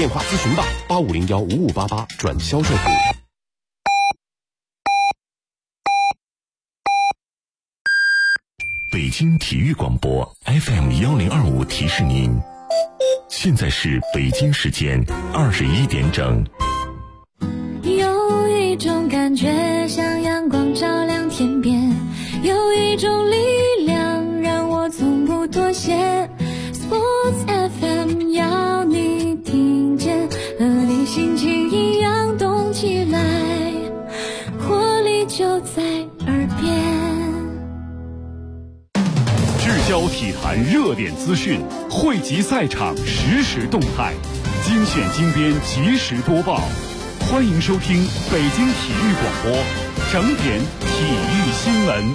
电话咨询吧，85015588转销售部。 北京体育广播 FM1025提示您，现在是北京时间21点整。 有一种感觉像阳光照亮天边，有一种力量让我从不妥协。 Sports FM 要你听见，和你心情一样动起来，活力就在耳边。 聚焦体坛热点资讯，汇集赛场实时动态，精选精编及时播报。欢迎收听北京体育广播整点体育新闻。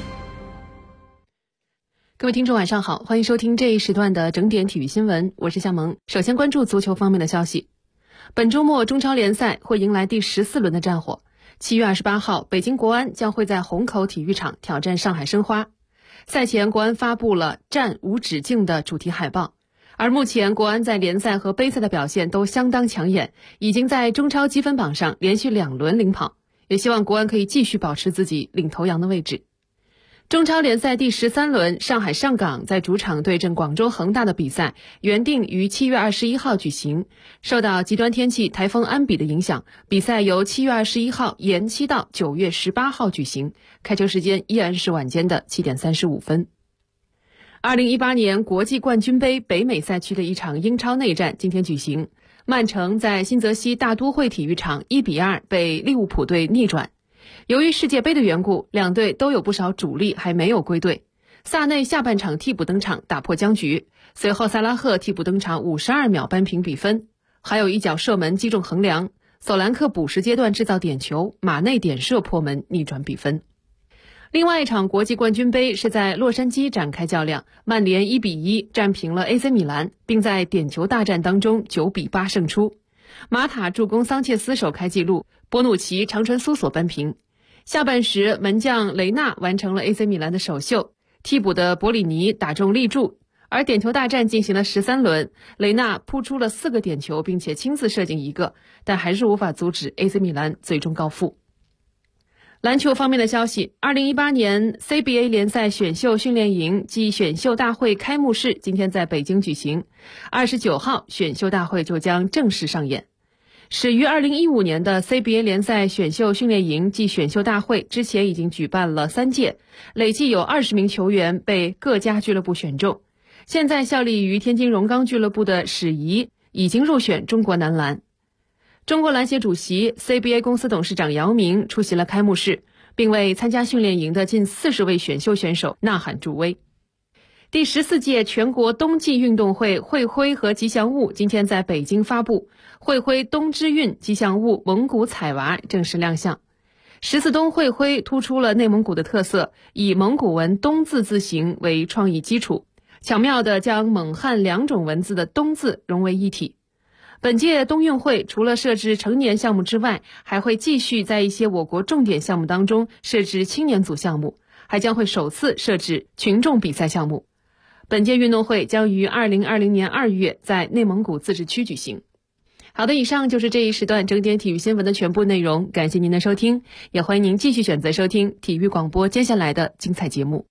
各位听众晚上好，欢迎收听这一时段的整点体育新闻，我是夏萌。首先关注足球方面的消息。本周末中超联赛会迎来第14轮的战火。7月28号，北京国安将会在虹口体育场挑战上海申花。赛前国安发布了战无止境的主题海报。而目前国安在联赛和杯赛的表现都相当抢眼，已经在中超积分榜上连续2轮领跑，也希望国安可以继续保持自己领头羊的位置。中超联赛第13轮，上海上港在主场对阵广州恒大的比赛原定于7月21号举行，受到极端天气台风安比的影响，比赛由7月21号延期到9月18号举行，开球时间依然是晚间的7点35分。2018年国际冠军杯北美赛区的一场英超内战今天举行，曼城在新泽西大都会体育场1-2被利物浦队逆转。由于世界杯的缘故，两队都有不少主力还没有归队。萨内下半场替补登场打破僵局，随后萨拉赫替补登场52秒扳平比分，还有一脚射门击中横梁，索兰克补时阶段制造点球，马内点射破门逆转比分。另外一场国际冠军杯是在洛杉矶展开较量，曼联1-1战平了 AC 米兰，并在点球大战当中9-8胜出。马塔助攻桑切斯首开纪录，波努奇长传苏索扳平。下半时门将雷纳完成了 AC 米兰的首秀，替补的博里尼打中立柱。而点球大战进行了13轮，雷纳扑出了4个点球，并且亲自射进1个，但还是无法阻止 AC 米兰最终告负。篮球方面的消息，2018年 CBA 联赛选秀训练营暨选秀大会开幕式今天在北京举行，29号选秀大会就将正式上演。始于2015年的 CBA 联赛选秀训练营暨选秀大会之前已经举办了3届，累计有20名球员被各家俱乐部选中。现在效力于天津荣钢俱乐部的史仪已经入选中国男篮。中国篮协主席 CBA 公司董事长姚明出席了开幕式，并为参加训练营的近40位选秀选手呐喊助威。第14届全国冬季运动会会徽和吉祥物今天在北京发布，会徽冬之韵，吉祥物蒙古彩娃正式亮相。14冬会徽突出了内蒙古的特色，以蒙古文冬字字形为创意基础，巧妙地将蒙汉2种文字的冬字融为一体。本届冬运会除了设置成年项目之外，还会继续在一些我国重点项目当中设置青年组项目，还将会首次设置群众比赛项目。本届运动会将于2020年2月在内蒙古自治区举行。好的，以上就是这一时段整点体育新闻的全部内容，感谢您的收听，也欢迎您继续选择收听体育广播接下来的精彩节目。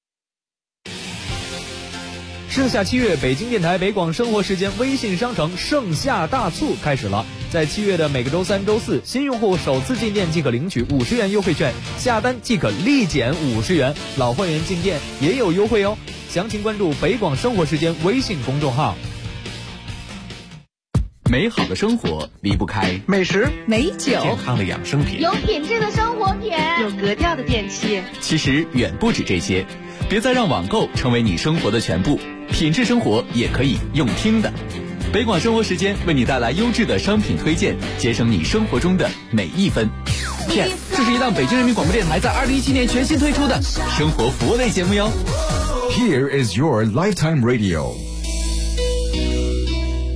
盛夏7月，北京电台北广生活时间微信商城盛夏大促开始了。在7月的每个周3、周4，新用户首次进店即可领取50元优惠券，下单即可立减50元，老会员进店也有优惠哦。详情关注北广生活时间微信公众号。 美好的生活离不开美食、 美酒、 健康的养生品、 有品质的生活品、 有格调的电器。 其实远不止这些，别再让网购成为你生活的全部，品质生活也可以用听的。北广生活时间为你带来优质的商品推荐，节省你生活中的每一分。Yes， 这是一档北京人民广播电台在2017年全新推出的生活服务类节目哟。 Here is your lifetime radio。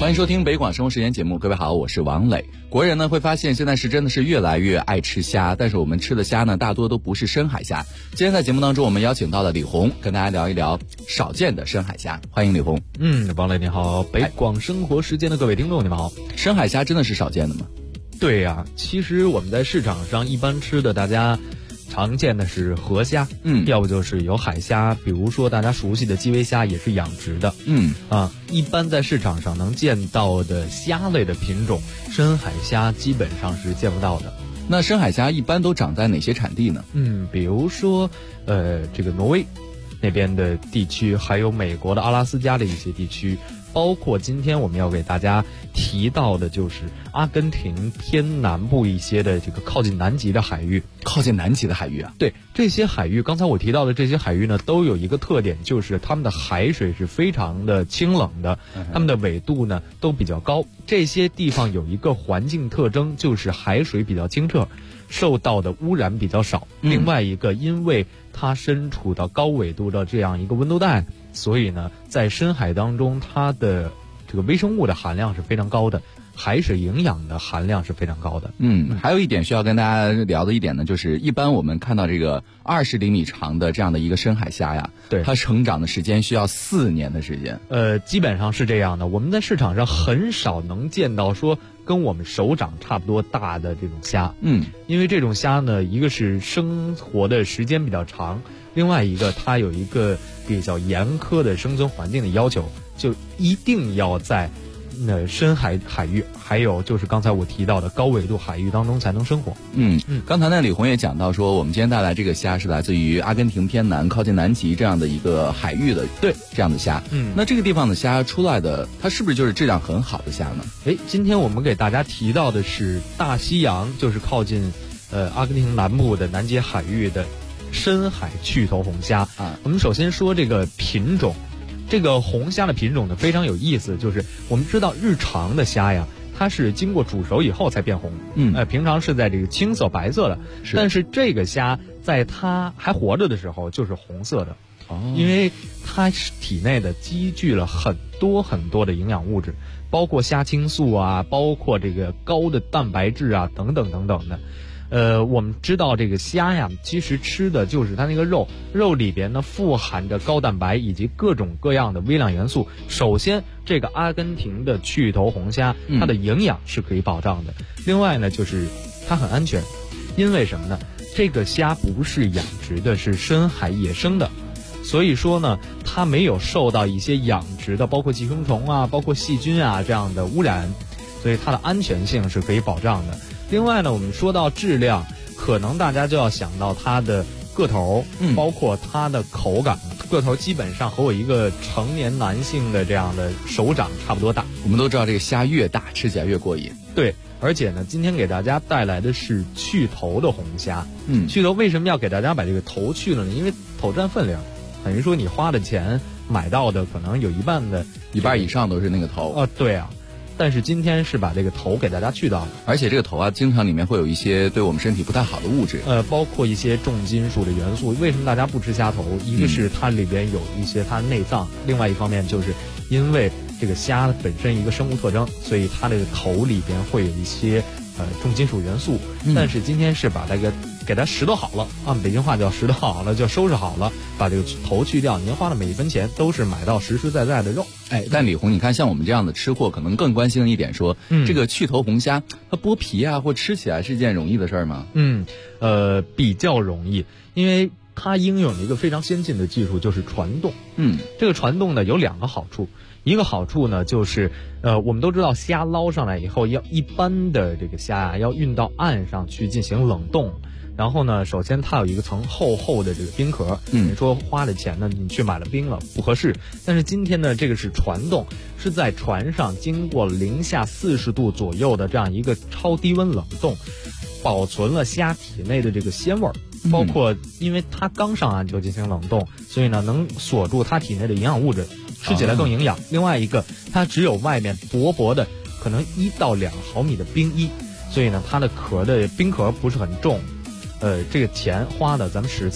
欢迎收听北广生活时间节目，各位好，我是王磊。国人呢会发现现在是真的是越来越爱吃虾，但是我们吃的虾呢大多都不是深海虾。今天在节目当中我们邀请到了李红，跟大家聊一聊少见的深海虾。欢迎李红。 王磊你好，北广生活时间的各位听众你们好。 深海虾真的是少见的吗？ 对呀，其实我们在市场上一般吃的大家常见的是河虾，要不就是有海虾，比如说大家熟悉的基围虾也是养殖的，一般在市场上能见到的虾类的品种，深海虾基本上是见不到的。 那深海虾一般都长在哪些产地呢？ 比如说这个挪威那边的地区，还有美国的阿拉斯加的一些地区，包括今天我们要给大家提到的就是阿根廷偏南部一些的这个靠近南极的海域。 靠近南极的海域啊？ 对，这些海域刚才我提到的这些海域呢，都有一个特点，就是它们的海水是非常的清冷的，它们的纬度呢都比较高。这些地方有一个环境特征，就是海水比较清澈，受到的污染比较少。另外一个，因为它身处到高纬度的这样一个温度带，所以呢在深海当中它的这个微生物的含量是非常高的，海水营养的含量是非常高的。 还有一点需要跟大家聊的一点呢，就是一般我们看到这个20厘米长的这样的一个深海虾呀，对，它成长的时间需要4年的时间。 基本上是这样的。我们在市场上很少能见到说跟我们手掌差不多大的这种虾，因为这种虾呢，一个是生活的时间比较长，另外一个它有一个比较严苛的生存环境的要求，就一定要在深海域，还有就是刚才我提到的高纬度海域当中才能生活。 刚才呢李红也讲到说，我们今天带来这个虾是来自于阿根廷偏南靠近南极这样的一个海域的，对，这样的虾。那这个地方的虾出来的，它是不是就是质量很好的虾呢？ 今天我们给大家提到的是大西洋，就是靠近阿根廷南部的南极海域的深海去头红虾。我们首先说这个品种。这个红虾的品种呢非常有意思，就是我们知道日常的虾呀，它是经过煮熟以后才变红，平常是在这个青色白色的，但是这个虾在它还活着的时候就是红色的，因为它体内的积聚了很多很多的营养物质，包括虾青素啊，包括这个高的蛋白质啊，等等等等的。我们知道这个虾呀，其实吃的就是它那个肉里边呢富含着高蛋白以及各种各样的微量元素。首先，这个阿根廷的去头红虾，它的营养是可以保障的。另外呢，就是它很安全，因为什么呢？这个虾不是养殖的，是深海野生的，所以说呢，它没有受到一些养殖的，包括寄生虫啊，包括细菌啊这样的污染，所以它的安全性是可以保障的。另外呢，我们说到质量，可能大家就要想到它的个头，包括它的口感。个头基本上和我一个成年男性的这样的手掌差不多大。 我们都知道这个虾越大吃起来越过瘾。 对，而且呢，今天给大家带来的是去头的红虾。去头为什么要给大家把这个头去了呢？因为头占分量，等于说你花的钱买到的可能有一半以上都是那个头。 对啊。但是今天是把这个头给大家去掉了， 而且这个头啊，经常里面会有一些对我们身体不太好的物质， 包括一些重金属的元素。为什么大家不吃虾头？一个是它里边有一些它内脏，另外一方面就是因为这个虾本身一个生物特征，所以它这个头里边会有一些重金属元素。但是今天是把这个给它拾掇好了，按北京话叫拾掇好了，叫收拾好了，把这个头去掉，您花的每一分钱都是买到实实在在的肉。 但李红，你看像我们这样的吃货，可能更关心的一点说，这个去头红虾，它剥皮啊或吃起来是一件容易的事儿吗？ 比较容易，因为它应用了一个非常先进的技术，就是传动。这个传动呢有2个好处，一个好处呢就是我们都知道虾捞上来以后，要一般的这个虾啊要运到岸上去进行冷冻。然后呢，首先它有一个层厚厚的这个冰壳，你说花了钱呢，你去买了冰了不合适。但是今天呢，这个是传动，是在船上经过零下40度左右的这样一个超低温冷冻，保存了虾体内的这个鲜味儿，包括因为它刚上岸就进行冷冻，所以呢能锁住它体内的营养物质，吃起来更营养。另外一个，它只有外面薄薄的可能1到2毫米的冰衣，所以呢它的冰壳不是很重。这个钱花的咱们实在。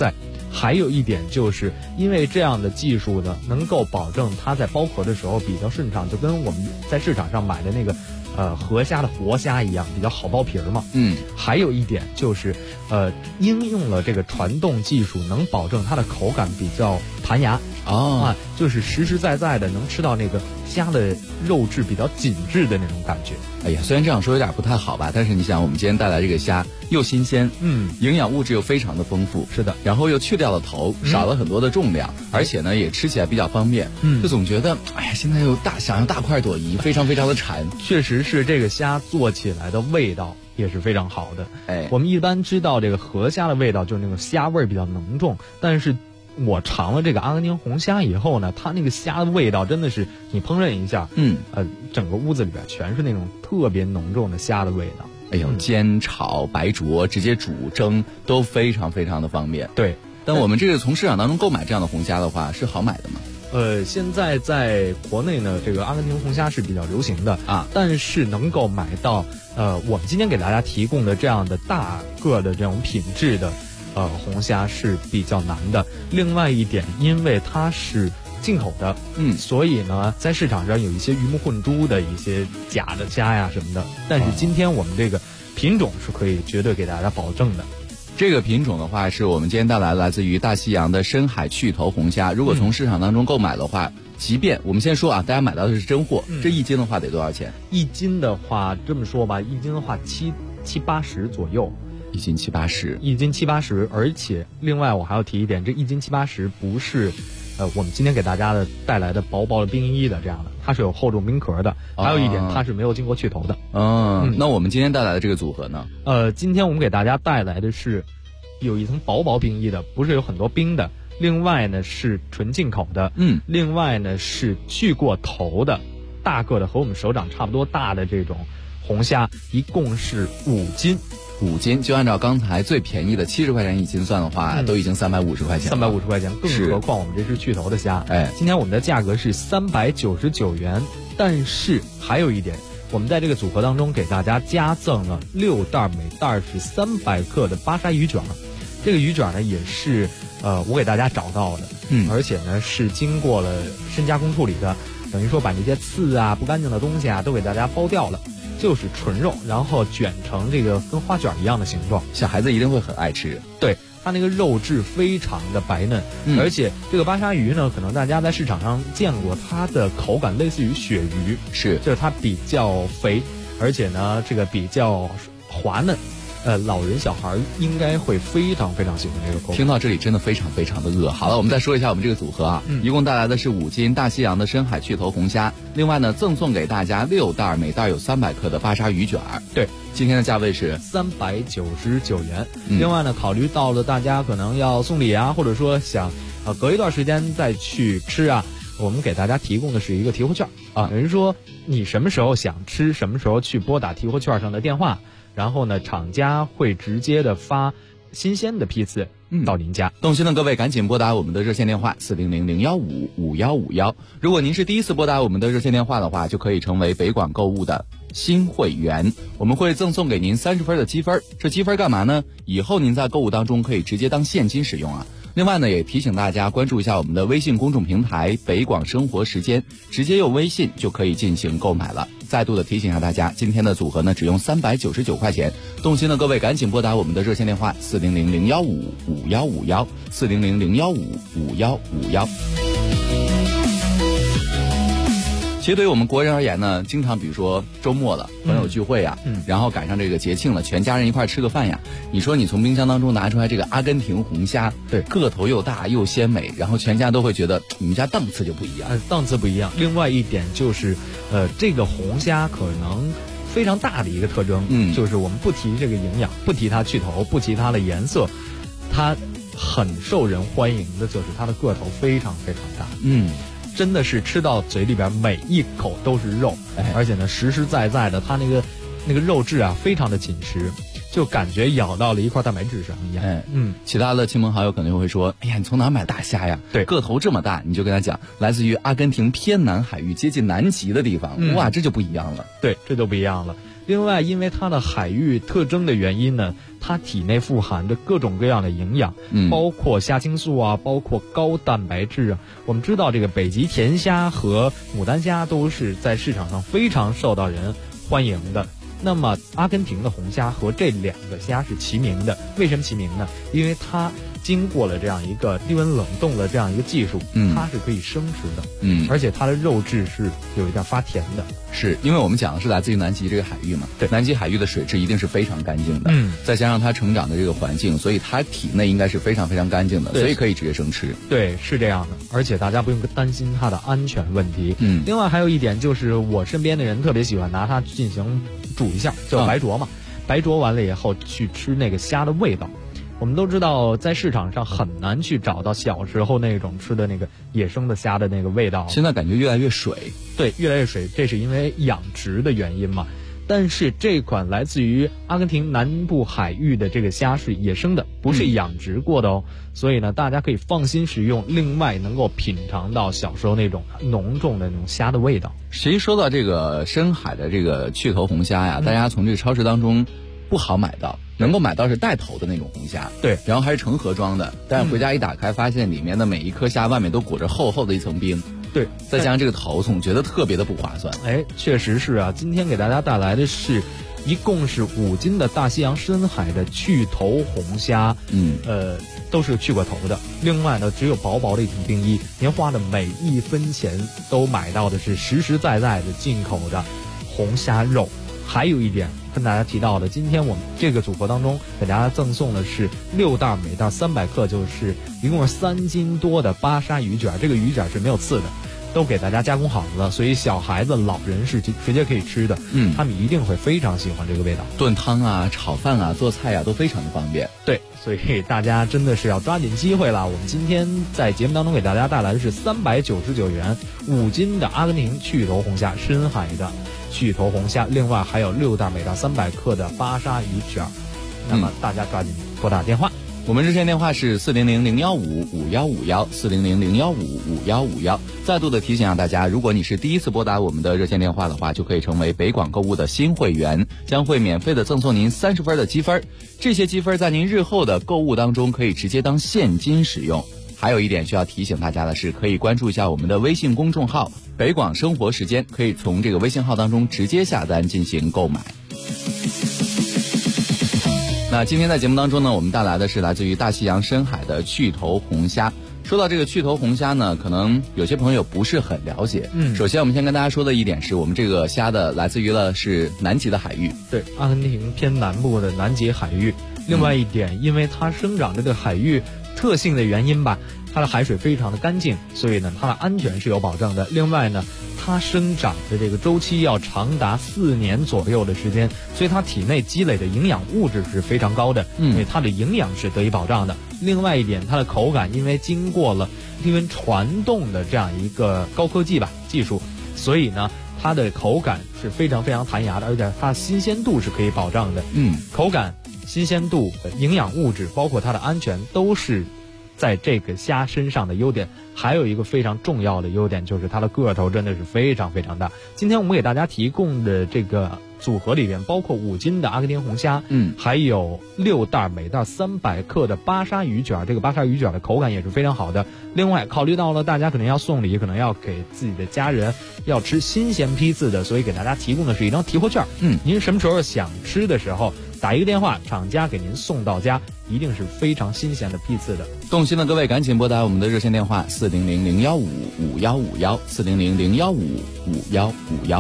还有一点就是因为这样的技术呢，能够保证它在剥壳的时候比较顺畅，就跟我们在市场上买的那个河虾的活虾一样，比较好剥皮儿嘛。还有一点就是应用了这个传动技术，能保证它的口感比较弹牙就是实实在在的能吃到那个虾的肉质比较紧致的那种感觉。 哎呀，虽然这样说有点不太好吧，但是你想，我们今天带来这个虾又新鲜，营养物质又非常的丰富， 是的， 然后又去掉了头，少了很多的重量，而且呢也吃起来比较方便，就总觉得哎呀，现在又想要大快朵颐，非常非常的馋。 确实是这个虾做起来的味道也是非常好的。我们一般知道这个河虾的味道就是那种虾味比较浓重，但是我尝了这个阿根廷红虾以后呢，它那个虾的味道真的是你烹饪一下，整个屋子里边全是那种特别浓重的虾的味道。 哎呦，煎、炒、白灼、直接煮、蒸都非常非常的方便。 对， 但我们这个从市场当中购买这样的红虾的话，是好买的吗？ 现在在国内呢，这个阿根廷红虾是比较流行的但是能够买到我们今天给大家提供的这样的大个的这种品质的红虾是比较难的。另外一点，因为它是进口的，所以呢，在市场上有一些鱼目混珠的一些假的虾呀什么的。但是今天我们这个品种是可以绝对给大家保证的。 这个品种的话，是我们今天带来来自于大西洋的深海去头红虾。如果从市场当中购买的话，即便我们先说大家买到的是真货，这一斤的话得多少钱？ 一斤的话，这么说吧，一斤的话七八十左右。 一斤70-80， 一斤70-80，而且另外我还要提一点，这一斤70-80不是我们今天给大家的带来的薄薄的冰衣的这样的，它是有厚重冰壳的。还有一点，它是没有经过去头的。 那我们今天带来的这个组合呢？ 今天我们给大家带来的是有一层薄冰衣的，不是有很多冰的。另外呢是纯进口的，另外呢是去过头的大个的，和我们手掌差不多大的这种红虾，一共是5斤。 5斤，就按照刚才最便宜的70块钱一斤算的话，都已经350块钱了。 350块钱，更何况我们这是去头的虾。今天我们的价格是399元，但是还有一点，我们在这个组合当中给大家加赠了6袋，每袋是300克的巴沙鱼卷。这个鱼卷呢也是我给大家找到的，而且呢是经过了深加工处理的，等于说把那些刺不干净的东西都给大家剥掉了。就是纯肉，然后卷成这个跟花卷一样的形状， 小孩子一定会很爱吃。 对，它那个肉质非常的白嫩，而且这个巴沙鱼呢，可能大家在市场上见过，它的口感类似于鳕鱼，就是它比较肥，而且呢这个比较滑嫩。老人小孩应该会非常非常喜欢这个口感。 听到这里真的非常非常的饿。好了，我们再说一下我们这个组合一共带来的是5斤大西洋的深海去头红虾，另外呢赠送给大家6袋，每袋有300克的巴沙鱼卷。 对， 今天的价位是 399元。另外呢，考虑到了大家可能要送礼或者说想隔一段时间再去吃我们给大家提供的是一个提货券等于说你什么时候想吃，什么时候去拨打提货券上的电话，然后呢，厂家会直接的发新鲜的批次到您家。 动心的各位赶紧拨打我们的热线电话400-015-5151。如果您是第一次拨打我们的热线电话的话，就可以成为北广购物的新会员，我们会赠送给您30分的积分。这积分干嘛呢？以后您在购物当中可以直接当现金使用另外呢，也提醒大家关注一下我们的微信公众平台北广生活时间，直接用微信就可以进行购买了。再度的提醒一下大家，今天的组合呢只用399块钱。动心的各位赶紧拨打我们的热线电话400-015-5151 400-015-5151。其实对于我们国人而言呢，经常比如说周末了，朋友聚会然后赶上这个节庆了，全家人一块吃个饭你说你从冰箱当中拿出来这个阿根廷红虾， 对， 个头又大又鲜美，然后全家都会觉得你们家档次就不一样。 档次不一样。另外一点就是这个红虾可能非常大的一个特征，就是我们不提这个营养，不提它去头，不提它的颜色，它很受人欢迎的就是它的个头非常非常大。真的是吃到嘴里边每一口都是肉，而且呢实实在在的，它那个肉质非常的紧实。 就感觉咬到了一块蛋白质上一样。 其他的亲朋好友可能会说，哎呀，你从哪买大虾呀？ 对， 个头这么大，你就跟他讲，来自于阿根廷偏南海域接近南极的地方，哇，这就不一样了。 对，这就不一样了。另外，因为它的海域特征的原因呢，它体内富含着各种各样的营养，包括虾青素啊，包括高蛋白质啊。我们知道这个北极甜虾和牡丹虾都是在市场上非常受到人欢迎的。那么阿根廷的红虾和这2个虾是齐名的，为什么齐名呢？因为它经过了这样一个低温冷冻的这样一个技术，它是可以生吃的，而且它的肉质是有一点发甜的。 是因为我们讲的是来自于南极这个海域嘛，对，南极海域的水质一定是非常干净的，再加上它成长的这个环境，所以它体内应该是非常非常干净的，所以可以直接生吃。 对，是这样的，而且大家不用担心它的安全问题。另外还有一点就是我身边的人特别喜欢拿它进行煮一下，叫白灼嘛，白灼完了以后去吃那个虾的味道。我们都知道，在市场上很难去找到小时候那种吃的那个野生的虾的那个味道。 现在感觉越来越水， 对，越来越水，这是因为养殖的原因嘛。但是这款来自于阿根廷南部海域的这个虾是野生的，不是养殖过的哦。所以呢，大家可以放心食用。另外，能够品尝到小时候那种浓重的那种虾的味道。 其实说到这个深海的这个去头红虾呀，大家从这个超市当中不好买到。能够买到是带头的那种红虾， 对， 然后还是成盒装的，但是回家一打开，发现里面的每一颗虾外面都裹着厚厚的一层冰， 对， 再加上这个头，总觉得特别的不划算。 确实是啊。今天给大家带来的是一共是5斤的大西洋深海的去头红虾，都是去过头的。另外呢，只有薄薄的一层冰衣，您花的每一分钱都买到的是实实在在的进口的红虾肉。还有一点跟大家提到的，今天我们这个组合当中给大家赠送的是6袋，每袋300克，就是一共是3斤多的巴沙鱼卷。这个鱼卷是没有刺的，都给大家加工好了，所以小孩子、老人是直接可以吃的。他们一定会非常喜欢这个味道。 炖汤啊、炒饭啊、做菜啊都非常的方便。 对，所以大家真的是要抓紧机会了。我们今天在节目当中给大家带来的是399元5斤的阿根廷去头红虾，深海的去头红虾，另外还有6袋，每袋300克的巴沙鱼卷。那么大家抓紧拨打电话。 我们热线电话是400-015-5151，400-015-5151。再度的提醒大家，如果你是第一次拨打我们的热线电话的话，就可以成为北广购物的新会员，将会免费的赠送您30分的积分。这些积分在您日后的购物当中可以直接当现金使用。还有一点需要提醒大家的是，可以关注一下我们的微信公众号北广生活时间，可以从这个微信号当中直接下单进行购买。那今天在节目当中呢，我们带来的是来自于大西洋深海的去头红虾。说到这个去头红虾呢，可能有些朋友不是很了解。首先我们先跟大家说的一点是，我们这个虾的来自于了是南极的海域， 对，阿根廷偏南部的南极海域。另外一点，因为它生长这个海域特性的原因吧，它的海水非常的干净，所以呢，它的安全是有保证的。另外呢，它生长的这个周期要长达4年左右的时间，所以它体内积累的营养物质是非常高的，所以它的营养是得以保障的。另外一点，它的口感因为经过了低温传动的这样一个高科技技术，所以呢，它的口感是非常非常弹牙的，而且它的新鲜度是可以保障的。口感、新鲜度、营养物质，包括它的安全，都是在这个虾身上的优点。还有一个非常重要的优点，就是它的个头真的是非常非常大。今天我们给大家提供的这个组合里边，包括5斤的阿根廷红虾，还有6袋，每袋300克的巴沙鱼卷。这个巴沙鱼卷的口感也是非常好的。另外，考虑到了大家可能要送礼，可能要给自己的家人要吃新鲜批次的，所以给大家提供的是一张提货券。您什么时候想吃的时候，打一个电话，厂家给您送到家，一定是非常新鲜的批次的。 动心的各位赶紧拨打我们的热线电话400-015-5151，400-015-5151。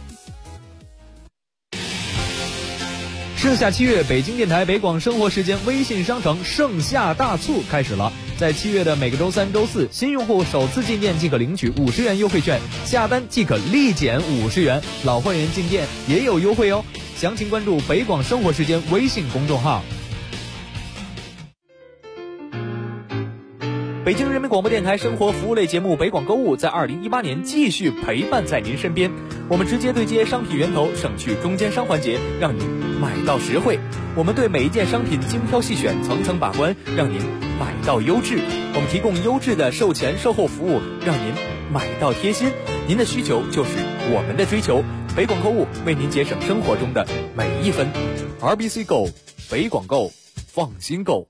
盛夏7月，北京电台北广生活时间微信商城盛夏大促开始了。在7月的每个周3、周4，新用户首次进店即可领取50元优惠券，下单即可立减50元，老会员进店也有优惠哦。详情关注北广生活时间微信公众号。北京人民广播电台生活服务类节目北广购物在2018年继续陪伴在您身边。 我们直接对接商品源头，省去中间商环节，让您买到实惠。我们对每一件商品精挑细选，层层把关，让您买到优质。我们提供优质的售前售后服务，让您买到贴心。您的需求就是我们的追求。北广购物为您节省生活中的每一分。RBC 购，北广购，放心购。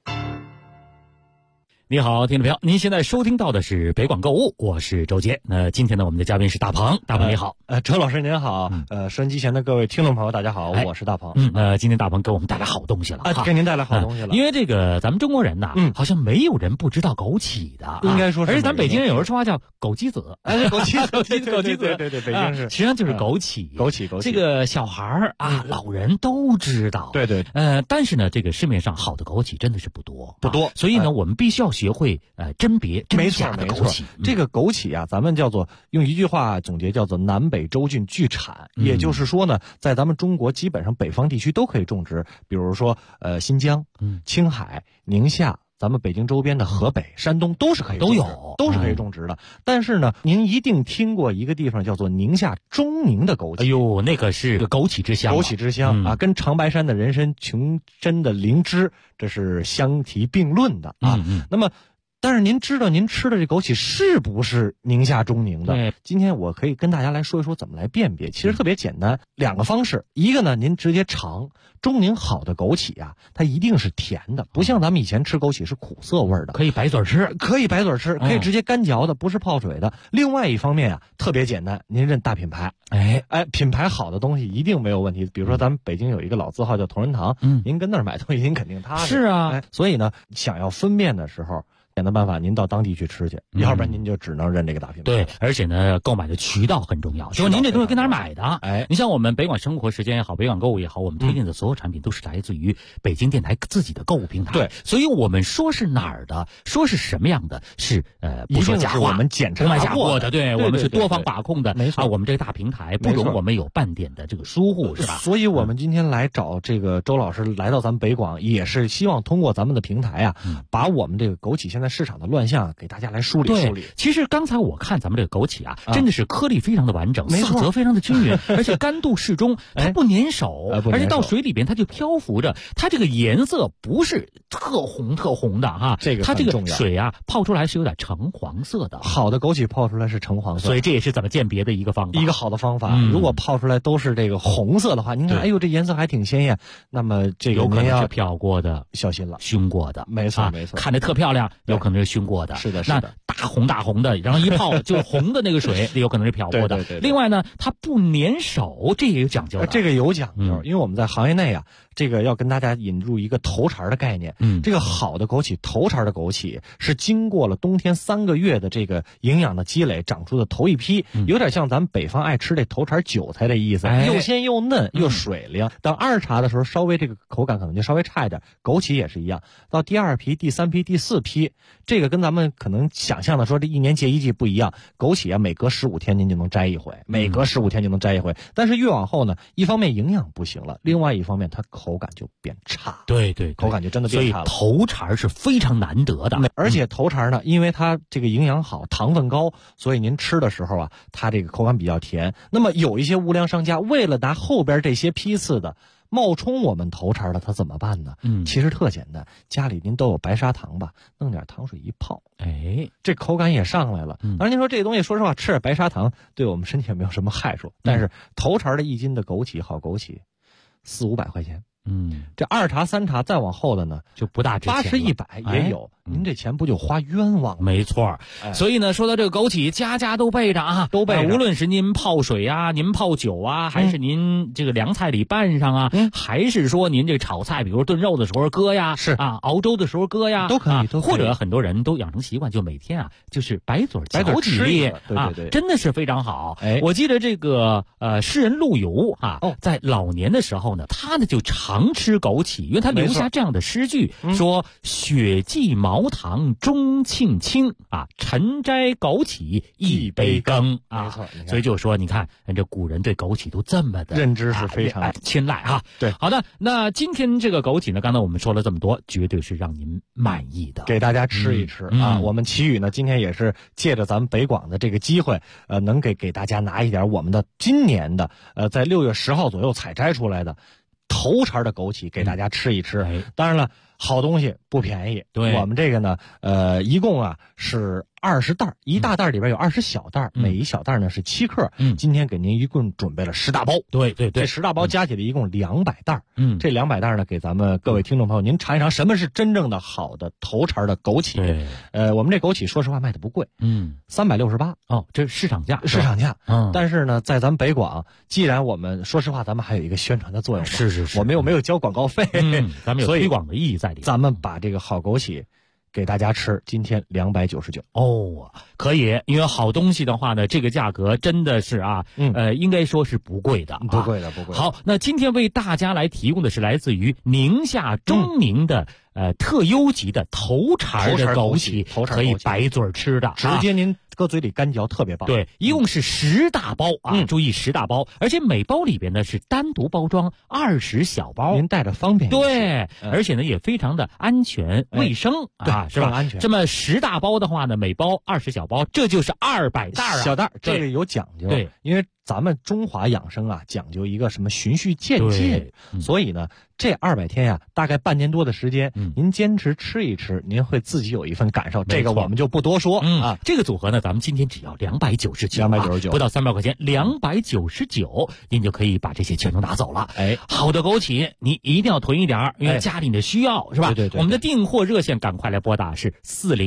你好，听众朋友，您现在收听到的是北广购物，我是周杰。那今天呢，我们的嘉宾是大鹏，大鹏你好。 周老师您好，收音机前的各位听众朋友大家好，我是大鹏。 今天大鹏给我们带来好东西了给您带来好东西了。 因为这个咱们中国人呐，好像没有人不知道枸杞的， 应该说是。 而且咱北京人有人说话叫枸杞子， 枸杞子，对，北京是， 实际上就是枸杞， 枸杞。 这个小孩老人都知道。 对。 但是呢，这个市面上好的枸杞真的是不多，所以呢，我们必须要学会甄别真假的枸杞。 这个枸杞啊，咱们叫做用一句话总结，叫做南北洲郡俱产。也就是说呢，在咱们中国基本上北方地区都可以种植，比如说新疆、青海、宁夏，咱们北京周边的河北、山东都是可以种植，都是可以种植的。但是呢，您一定听过一个地方叫做宁夏中宁的枸杞。 哎呦，那个是枸杞之乡， 枸杞之乡啊，跟长白山的人参、琼珍的灵芝，这是相提并论的啊。那么但是您知道您吃的这枸杞是不是宁夏中宁的？ 对， 今天我可以跟大家来说一说怎么来辨别。其实特别简单，两个方式。一个呢，您直接尝中宁好的枸杞啊，它一定是甜的，不像咱们以前吃枸杞是苦涩味的。 可以白嘴吃， 可以直接干嚼的，不是泡水的。另外一方面啊，特别简单，您认大品牌。品牌好的东西一定没有问题。比如说咱们北京有一个老字号叫同仁堂，您跟那儿买东西您肯定踏实。 是啊， 所以呢，想要分辨的时候，简单办法，您到当地去吃去，要不然您就只能认这个大品牌。 对，而且呢，购买的渠道很重要，就是您这东西跟哪儿买的。你像我们北广生活时间也好，北广购物也好，我们推荐的所有产品都是来自于北京电台自己的购物平台。 对， 所以我们说是哪儿的，说是什么样的，是不说假话， 我们检查过的。对，我们是多方把控的。 没错， 我们这个大平台不容我们有半点的这个疏忽，是吧？ 所以我们今天来找这个周老师来到咱们北广，也是希望通过咱们的平台啊，把我们这个枸杞现在市场的乱象给大家来梳理。 其实刚才我看咱们这个枸杞啊，真的是颗粒非常的完整，色泽非常的均匀，而且干度适中，它不粘手，而且到水里边它就漂浮着，它这个颜色不是特红的哈，它这个水啊泡出来是有点橙黄色的。 好的枸杞泡出来是橙黄色， 所以这也是怎么鉴别的一个方法， 一个好的方法。如果泡出来都是这个红色的话，您看，哎呦，这颜色还挺鲜艳，那么这个有可能是漂过的， 小心了， 熏过的， 没错， 看着特漂亮，有可能是熏过的。 是的， 那大红的，然后一泡就是红的那个水，有可能是漂过的。 对。 另外呢，它不粘手，这也有讲究的。 这个有讲究，因为我们在行业内啊，这个要跟大家引入一个头茬的概念。这个好的枸杞，头茬的枸杞是经过了冬天3个月的这个营养的积累长出的头一批，有点像咱们北方爱吃这头茬韭菜的意思，又鲜又嫩又水灵。到二茬的时候，稍微这个口感可能就稍微差一点。枸杞也是一样，到第2批、第3批、第4批，这个跟咱们可能想象的说这一年结一季不一样。枸杞啊，每隔15天您就能摘一回，但是越往后呢，一方面营养不行了，另外一方面它口感就变差。 对， 口感就真的变差了。 所以头茬是非常难得的， 而且头茬呢，因为它这个营养好，糖分高，所以您吃的时候啊，它这个口感比较甜。那么有一些无良商家为了拿后边这些批次的冒充我们头茬的，他怎么办呢？其实特简单，家里您都有白砂糖吧，弄点糖水一泡，这口感也上来了。当然您说这东西，说实话，吃点白砂糖对我们身体也没有什么害处，但是头茬的1斤的枸杞，好枸杞400-500块钱。这2茬3茬再往后的呢， 就不大值钱了 ，80-100也有。您这钱不就花冤枉了？ 没错。所以呢，说到这个枸杞，家家都备着啊， 都备着。 无论是您泡水啊，您泡酒啊，还是您这个凉菜里拌上啊，还是说您这个炒菜，比如炖肉的时候搁呀，熬粥的时候搁呀， 都可以。 或者很多人都养成习惯，就每天啊，就是白嘴嚼几粒啊，真的是非常好。我记得这个诗人陆游啊，在老年的时候呢，他呢就常吃枸杞，因为他留下这样的诗句，说雪霁茅毛糖钟庆清啊，晨摘枸杞一杯羹啊。 没错， 所以就说你看这古人对枸杞都这么的认知是非常青睐啊。 对， 好的，那今天这个枸杞呢，刚才我们说了这么多，绝对是让您满意的， 给大家吃一吃啊。我们奇宇呢，今天也是借着咱们北广的这个机会，能给大家拿一点我们的今年的在6月10号左右采摘出来的头茬的枸杞给大家吃一吃。当然了，好东西不便宜。 对， 我们这个呢，一共啊是20袋，一大袋里边有20小袋，每一小袋呢是7克。今天给您一共准备了10大包。 对， 这10大包加起来一共200袋。这200袋呢，给咱们各位听众朋友，您尝一尝什么是真正的好的头茬的枸杞。 对， 我们这枸杞说实话卖的不贵，368。 哦，这是市场价。 但是呢，在咱们北广，既然我们说实话，咱们还有一个宣传的作用嘛。 是， 我们又没有交广告费， 咱们有推广的意义在里面。 咱们把这个好枸杞给大家吃，今天299。 哦，可以，因为好东西的话呢，这个价格真的是啊，应该说是不贵的， 不贵的。 好，那今天为大家来提供的是来自于宁夏钟宁的特优级的头茬的枸杞，可以白嘴吃的， 直接您搁嘴里干嚼，特别棒。 对，一共是10大包啊，注意10大包，而且每包里边呢是单独包装20小包， 您带着方便。 对，而且呢也非常的安全卫生啊，是吧？ 安全。 这么10大包的话呢，每包20小包，这就是200袋啊， 小袋，这个有讲究。 对， 因为咱们中华养生啊，讲究一个什么循序渐进，所以呢，这200天呀，大概半年多的时间，您坚持吃一吃，您会自己有一份感受。这个我们就不多说啊。 这个组合呢，咱们今天只要299，不到300块钱，299，您就可以把这些全都拿走了。好的枸杞，你一定要囤一点，因为家里的需要是吧？ 对。 我们的订货热线赶快来拨打是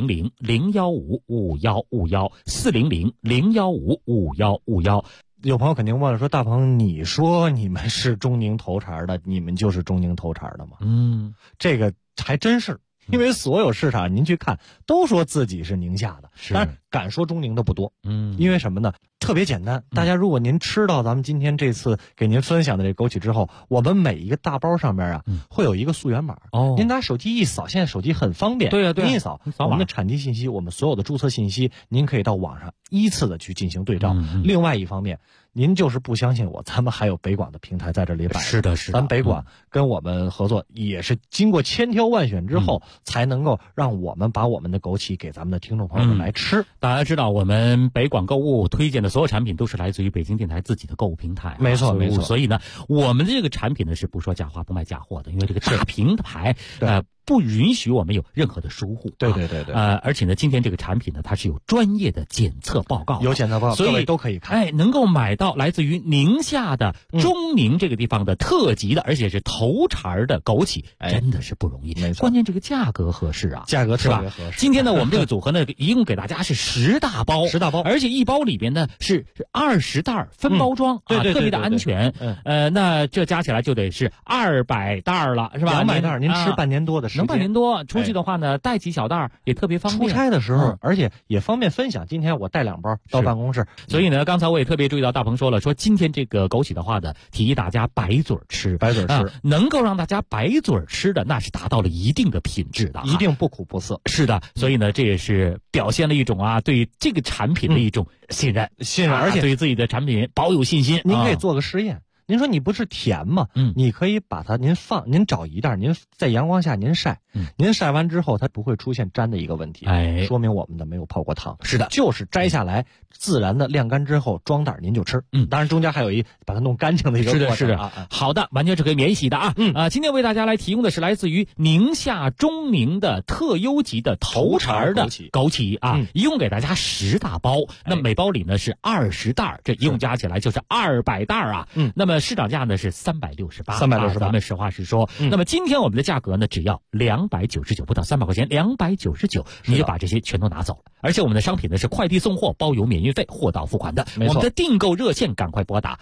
400-015-5151，400-015-5151。 有朋友肯定问了，说大鹏，你说你们是钟宁头茬的，你们就是钟宁头茬的吗？这个还真是，因为所有市场您去看，都说自己是宁夏的，但是敢说钟宁的不多。因为什么呢？特别简单，大家如果您吃到咱们今天这次给您分享的这枸杞之后，我们每一个大包上面啊，会有一个溯源码。您拿手机一扫，现在手机很方便。 对， 您一扫我们的产地信息，我们所有的注册信息，您可以到网上依次的去进行对照。另外一方面，您就是不相信我，咱们还有北广的平台在这里摆。 是的， 咱北广跟我们合作，也是经过千挑万选之后，才能够让我们把我们的枸杞给咱们的听众朋友们来吃。 大家知道，我们北广购物推荐的所有产品都是来自于北京电台自己的购物平台。 没错。 所以呢，我们的这个产品呢是不说假话不卖假货的，因为这个大平台不允许我们有任何的疏忽。 对。 而且呢，今天这个产品呢，它是有专业的检测报告， 有检测报告， 所以各位都可以看。 能够买到来自于宁夏的钟宁这个地方的特级的，而且是头茬的枸杞，真的是不容易。 没错， 关键这个价格合适啊， 价格特别合适。 今天呢，我们这个组合呢，一共给大家是10大包，而且一包里边呢是20袋分包装， 对， 特别的安全。那这加起来就得是200袋了，是吧 ？200袋，您吃半年多的时间， 能半年多。出去的话呢，带几小袋也特别方便。 出差的时候，而且也方便分享。今天我带2包到办公室， 所以呢，刚才我也特别注意到大鹏说了，说今天这个枸杞的话呢，提议大家白嘴吃，能够让大家白嘴吃的，那是达到了一定的品质的， 一定不苦不涩。 是的，所以呢，这也是表现了一种对这个产品的一种信任， 而且对自己的产品保有信心。 您可以做个实验。您说你不是甜吗？你可以把它您找一袋，您在阳光下您晒，您晒完之后它不会出现粘的一个问题，说明我们的没有泡过汤。 是的， 就是摘下来自然的晾干之后装袋您就吃。当然中间还有把它弄干净的一个过程。 是的。好的，完全是可以免洗的啊。今天为大家来提供的是来自于宁夏钟宁的特优级的头茬的枸杞啊，一共给大家10大包，那每包里呢是20袋，这一共加起来就是200袋啊。那么市场价呢是368，咱们实话实说。那么今天我们的价格呢只要299，不到300块钱，299，你就把这些全都拿走了。而且我们的商品呢是快递送货，包邮免运费，货到付款的。我们的订购热线赶快拨打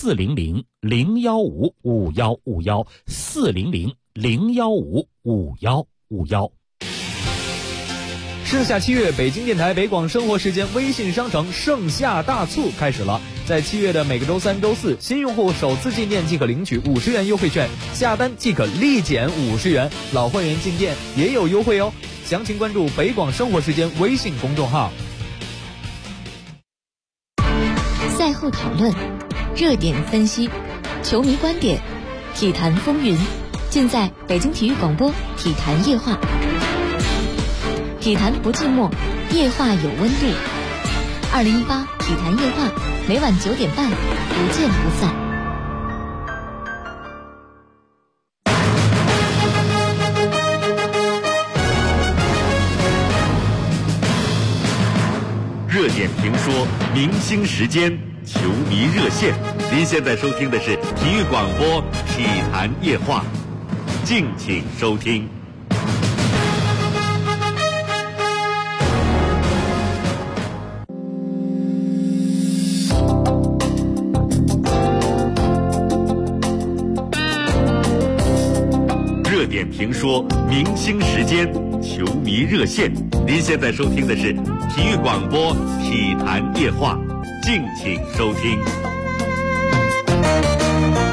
400-015-5151，400-015-5151。 盛夏7月，北京电台北广生活时间微信商城盛夏大促开始了。在7月的每个周3、周4，新用户首次进店即可领取50元优惠券，下单即可立减50元，老会员进店也有优惠哦。 详情关注北广生活时间微信公众号。 赛后讨论，热点分析，球迷观点，体坛风云，尽在北京体育广播体坛夜话。体坛不寂寞，夜话有温度。2018体坛夜话，每晚9点半，不见不散。 热点评说，明星时间，球迷热线。您现在收听的是体育广播体坛夜话，敬请收听。热点评说，明星时间，球迷热线。您现在收听的是体育广播体坛夜话，敬请收听。